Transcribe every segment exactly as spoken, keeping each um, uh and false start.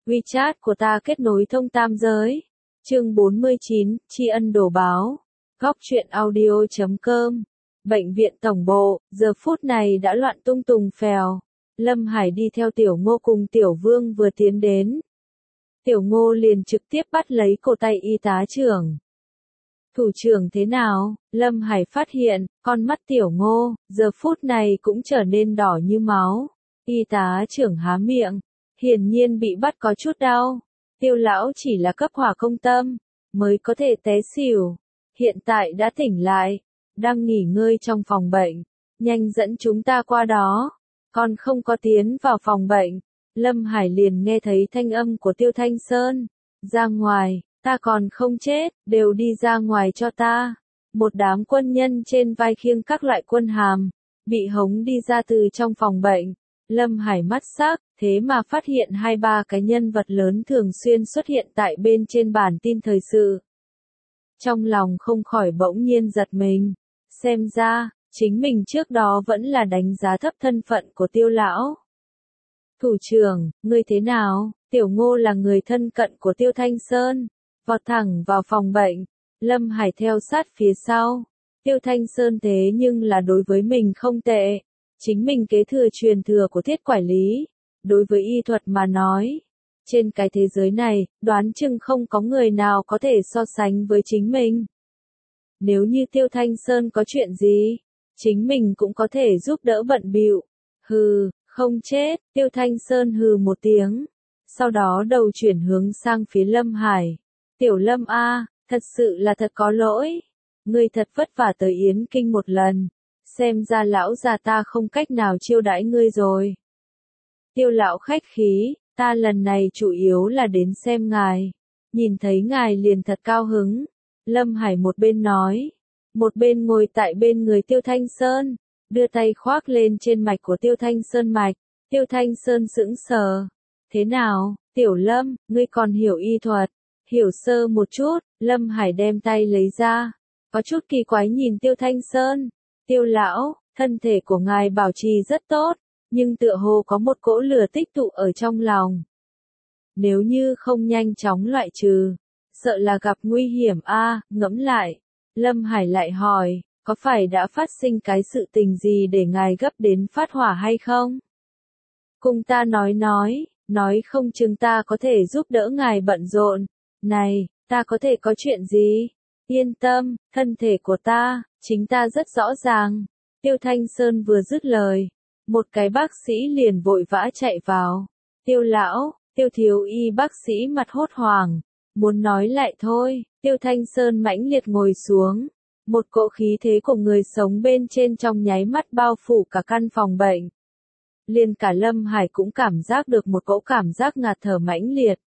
WeChat của ta kết nối thông tam giới. Chương bốn mươi chín, tri ân đổ báo. Góc truyện audio chấm com. Bệnh viện tổng bộ, giờ phút này đã loạn tung tùng phèo. Lâm Hải đi theo Tiểu Ngô cùng Tiểu Vương vừa tiến đến. Tiểu Ngô liền trực tiếp bắt lấy cổ tay y tá trưởng. Thủ trưởng thế nào? Lâm Hải phát hiện, con mắt Tiểu Ngô, giờ phút này cũng trở nên đỏ như máu. Y tá trưởng há miệng, hiển nhiên bị bắt có chút đau. Tiêu lão chỉ là cấp hỏa công tâm, mới có thể té xỉu. Hiện tại đã tỉnh lại, đang nghỉ ngơi trong phòng bệnh. Nhanh dẫn chúng ta qua đó. Còn không có tiến vào phòng bệnh. Lâm Hải liền nghe thấy thanh âm của Tiêu Thanh Sơn. Ra ngoài, ta còn không chết, đều đi ra ngoài cho ta. Một đám quân nhân trên vai khiêng các loại quân hàm, bị hống đi ra từ trong phòng bệnh. Lâm Hải mắt sắc, thế mà phát hiện hai ba cái nhân vật lớn thường xuyên xuất hiện tại bên trên bản tin thời sự. Trong lòng không khỏi bỗng nhiên giật mình. Xem ra, chính mình trước đó vẫn là đánh giá thấp thân phận của Tiêu lão. Thủ trưởng, ngươi thế nào? Tiểu Ngô là người thân cận của Tiêu Thanh Sơn. Vọt thẳng vào phòng bệnh. Lâm Hải theo sát phía sau. Tiêu Thanh Sơn thế nhưng là đối với mình không tệ. Chính mình kế thừa truyền thừa của Thiết Quải Lý. Đối với y thuật mà nói. Trên cái thế giới này, đoán chừng không có người nào có thể so sánh với chính mình. Nếu như Tiêu Thanh Sơn có chuyện gì, chính mình cũng có thể giúp đỡ bận bịu. Hừ, không chết, Tiêu Thanh Sơn hừ một tiếng. Sau đó đầu chuyển hướng sang phía Lâm Hải. Tiểu Lâm a, thật sự là thật có lỗi. Ngươi thật vất vả tới Yến Kinh một lần. Xem ra lão già ta không cách nào chiêu đãi ngươi rồi. Tiêu lão khách khí, ta lần này chủ yếu là đến xem ngài. Nhìn thấy ngài liền thật cao hứng. Lâm Hải một bên nói, một bên ngồi tại bên người Tiêu Thanh Sơn, đưa tay khoác lên trên mạch của Tiêu Thanh Sơn mạch. Tiêu Thanh Sơn sững sờ. Thế nào, Tiểu Lâm, ngươi còn hiểu y thuật? Hiểu sơ một chút, Lâm Hải đem tay lấy ra. Có chút kỳ quái nhìn Tiêu Thanh Sơn. Tiêu lão, thân thể của ngài bảo trì rất tốt, nhưng tựa hồ có một cỗ lửa tích tụ ở trong lòng. Nếu như không nhanh chóng loại trừ, sợ là gặp nguy hiểm a. À, ngẫm lại. Lâm Hải lại hỏi, có phải đã phát sinh cái sự tình gì để ngài gấp đến phát hỏa hay không? Cùng ta nói nói, nói không chừng ta có thể giúp đỡ ngài bận rộn. Này, ta có thể có chuyện gì? Yên tâm, thân thể của ta, chính ta rất rõ ràng. Tiêu Thanh Sơn vừa dứt lời, một cái bác sĩ liền vội vã chạy vào. Tiêu lão, Tiêu thiếu y bác sĩ mặt hốt hoảng, muốn nói lại thôi. Tiêu Thanh Sơn mãnh liệt ngồi xuống. Một cỗ khí thế của người sống bên trên trong nháy mắt bao phủ cả căn phòng bệnh. Liền cả Lâm Hải cũng cảm giác được một cỗ cảm giác ngạt thở mãnh liệt.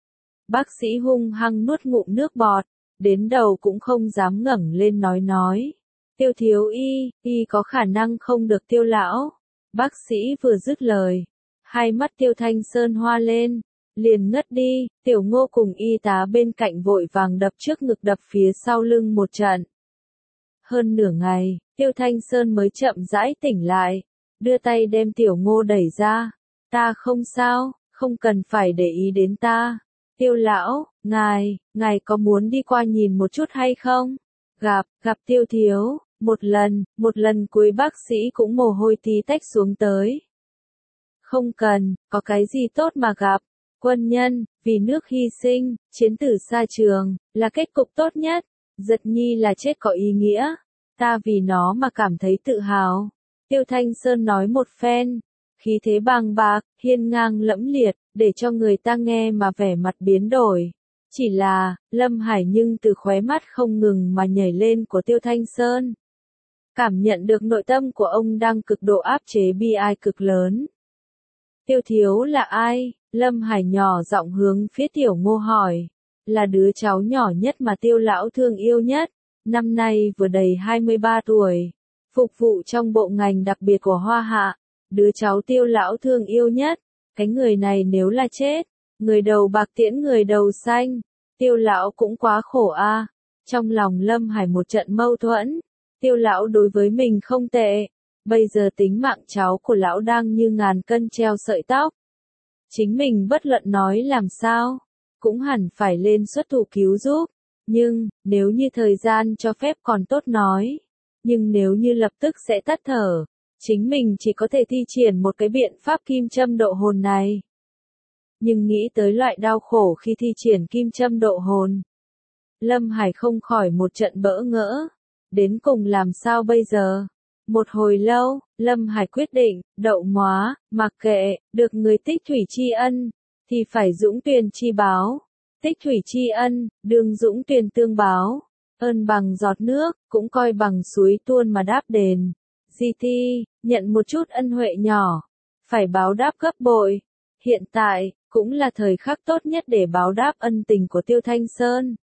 Bác sĩ hung hăng nuốt ngụm nước bọt, đến đầu cũng không dám ngẩng lên nói nói. Tiêu thiếu y, y có khả năng không được Tiêu lão. Bác sĩ vừa dứt lời, hai mắt Tiêu Thanh Sơn hoa lên, liền ngất đi. Tiểu Ngô cùng y tá bên cạnh vội vàng đập trước ngực đập phía sau lưng một trận. Hơn nửa ngày, Tiêu Thanh Sơn mới chậm rãi tỉnh lại, đưa tay đem Tiểu Ngô đẩy ra. Ta không sao, không cần phải để ý đến ta. Tiêu lão, ngài, ngài có muốn đi qua nhìn một chút hay không? Gặp, gặp Tiêu thiếu, một lần, một lần cuối bác sĩ cũng mồ hôi tí tách xuống tới. Không cần, có cái gì tốt mà gặp. Quân nhân, vì nước hy sinh, chiến tử xa trường, là kết cục tốt nhất. Giật nhi là chết có ý nghĩa. Ta vì nó mà cảm thấy tự hào. Tiêu Thanh Sơn nói một phen. Khí thế bàng bạc, hiên ngang lẫm liệt, để cho người ta nghe mà vẻ mặt biến đổi. Chỉ là, Lâm Hải nhưng từ khóe mắt không ngừng mà nhảy lên của Tiêu Thanh Sơn. Cảm nhận được nội tâm của ông đang cực độ áp chế bi ai cực lớn. Tiêu thiếu là ai? Lâm Hải nhỏ giọng hướng phía Tiểu Ngô hỏi. Là đứa cháu nhỏ nhất mà Tiêu lão thương yêu nhất. Năm nay vừa đầy hai mươi ba tuổi. Phục vụ trong bộ ngành đặc biệt của Hoa Hạ. Đứa cháu Tiêu lão thương yêu nhất. Cái người này nếu là chết, người đầu bạc tiễn người đầu xanh. Tiêu lão cũng quá khổ a. À. Trong lòng Lâm Hải một trận mâu thuẫn. Tiêu lão đối với mình không tệ. Bây giờ tính mạng cháu của lão đang như ngàn cân treo sợi tóc. chính mình bất luận nói làm sao, cũng hẳn phải lên xuất thủ cứu giúp. Nhưng, nếu như thời gian cho phép còn tốt nói. Nhưng nếu như lập tức sẽ tắt thở, chính mình chỉ có thể thi triển một cái biện pháp kim châm độ hồn này. Nhưng nghĩ tới loại đau khổ khi thi triển kim châm độ hồn, Lâm Hải không khỏi một trận bỡ ngỡ. Đến cùng làm sao bây giờ? Một hồi lâu, Lâm Hải quyết định, đậu móa, mặc kệ, được người tích thủy tri ân, thì phải dũng tuyền chi báo. Tích thủy tri ân, đương dũng tuyền tương báo. Ơn bằng giọt nước, cũng coi bằng suối tuôn mà đáp đền. Di Thi, nhận một chút ân huệ nhỏ, phải báo đáp gấp bội. Hiện tại, cũng là thời khắc tốt nhất để báo đáp ân tình của Tiêu Thanh Sơn.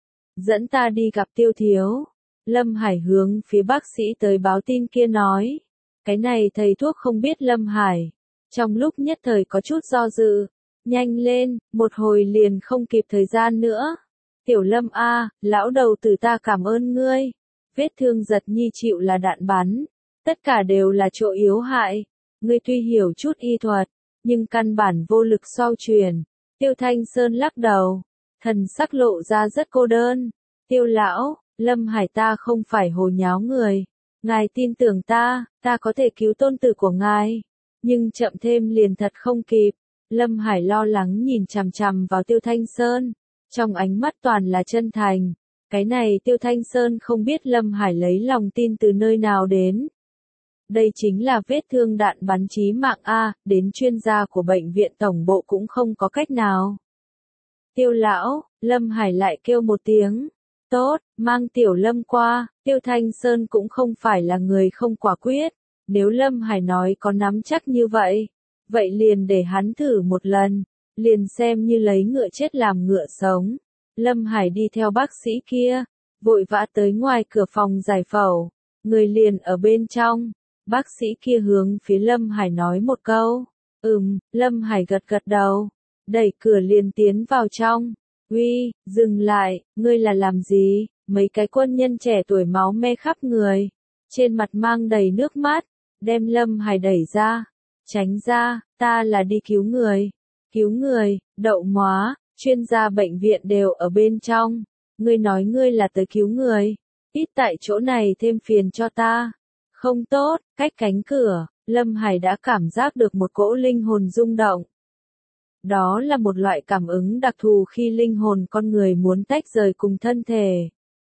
Dẫn ta đi gặp Tiêu thiếu. Lâm Hải hướng phía bác sĩ tới báo tin kia nói. Cái này thầy thuốc không biết Lâm Hải. Trong lúc nhất thời có chút do dự. Nhanh lên, một hồi liền không kịp thời gian nữa. Tiểu Lâm a, lão đầu tử ta cảm ơn ngươi. Vết thương giật nhi chịu là đạn bắn. Tất cả đều là chỗ yếu hại. Ngươi tuy hiểu chút y thuật, nhưng căn bản vô lực xoay truyền. Tiêu Thanh Sơn lắc đầu. Thần sắc lộ ra rất cô đơn. Tiêu lão, Lâm Hải ta không phải hồ nháo người. Ngài tin tưởng ta, ta có thể cứu tôn tử của ngài. Nhưng chậm thêm liền thật không kịp. Lâm Hải lo lắng nhìn chằm chằm vào Tiêu Thanh Sơn. Trong ánh mắt toàn là chân thành. Cái này Tiêu Thanh Sơn không biết Lâm Hải lấy lòng tin từ nơi nào đến. Đây chính là vết thương đạn bắn chí mạng A, đến chuyên gia của bệnh viện tổng bộ cũng không có cách nào. Tiêu lão, Lâm Hải lại kêu một tiếng. Tốt, mang Tiểu Lâm qua. Tiêu Thanh Sơn cũng không phải là người không quả quyết. Nếu Lâm Hải nói có nắm chắc như vậy, vậy liền để hắn thử một lần, liền xem như lấy ngựa chết làm ngựa sống. Lâm Hải đi theo bác sĩ kia, vội vã tới ngoài cửa phòng giải phẫu, người liền ở bên trong. Bác sĩ kia hướng phía Lâm Hải nói một câu. Ừm, Lâm Hải gật gật đầu, đẩy cửa liền tiến vào trong. Uy, dừng lại, ngươi là làm gì? Mấy cái quân nhân trẻ tuổi máu me khắp người, trên mặt mang đầy nước mắt, đem Lâm Hải đẩy ra. Tránh ra, ta là đi cứu người. Cứu người, đậu móa, chuyên gia bệnh viện đều ở bên trong. Ngươi nói ngươi là tới cứu người. Ít tại chỗ này thêm phiền cho ta. Không tốt, cách cánh cửa, Lâm Hải đã cảm giác được một cỗ linh hồn rung động. Đó là một loại cảm ứng đặc thù khi linh hồn con người muốn tách rời cùng thân thể.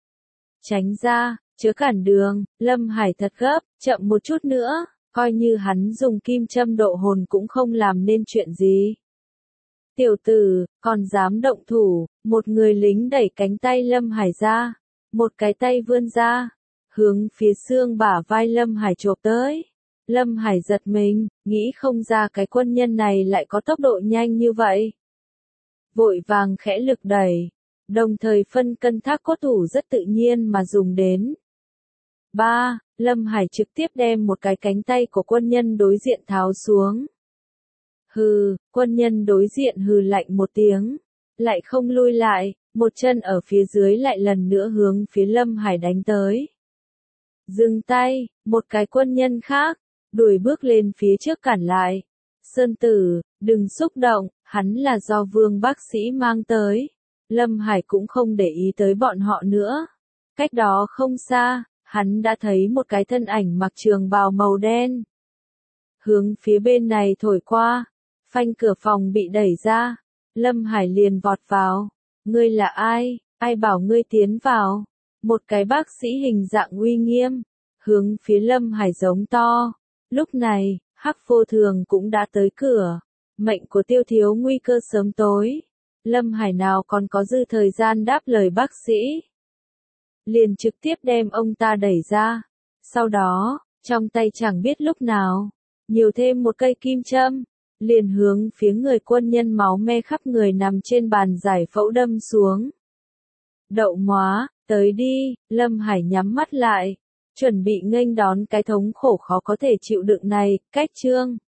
Tránh ra, chớ cản đường, Lâm Hải thật gấp, chậm một chút nữa, coi như hắn dùng kim châm độ hồn cũng không làm nên chuyện gì. Tiểu tử, còn dám động thủ, một người lính đẩy cánh tay Lâm Hải ra, một cái tay vươn ra, hướng phía xương bả vai Lâm Hải chộp tới. Lâm Hải giật mình, nghĩ không ra cái quân nhân này lại có tốc độ nhanh như vậy. Vội vàng khẽ lực đẩy, đồng thời phân cân thác cốt thủ rất tự nhiên mà dùng đến. Ba, Lâm Hải trực tiếp đem một cái cánh tay của quân nhân đối diện tháo xuống. Hừ, quân nhân đối diện hừ lạnh một tiếng, lại không lui lại, một chân ở phía dưới lại lần nữa hướng phía Lâm Hải đánh tới. Dừng tay, một cái quân nhân khác, đuổi bước lên phía trước cản lại. Sơn tử, đừng xúc động, hắn là do Vương bác sĩ mang tới. Lâm Hải cũng không để ý tới bọn họ nữa. Cách đó không xa, hắn đã thấy một cái thân ảnh mặc trường bào màu đen. Hướng phía bên này thổi qua, phanh cửa phòng bị đẩy ra. Lâm Hải liền vọt vào. Ngươi là ai? Ai bảo ngươi tiến vào? Một cái bác sĩ hình dạng uy nghiêm, hướng phía Lâm Hải giống to. Lúc này, Hắc Vô Thường cũng đã tới cửa. Mệnh của Tiêu thiếu nguy cơ sớm tối. Lâm Hải nào còn có dư thời gian đáp lời bác sĩ. Liền trực tiếp đem ông ta đẩy ra. Sau đó, trong tay chẳng biết lúc nào, nhiều thêm một cây kim châm, liền hướng phía người quân nhân máu me khắp người nằm trên bàn giải phẫu đâm xuống. Đậu móa, tới đi, Lâm Hải nhắm mắt lại, chuẩn bị nghênh đón cái thống khổ khó có thể chịu đựng này, cách chương.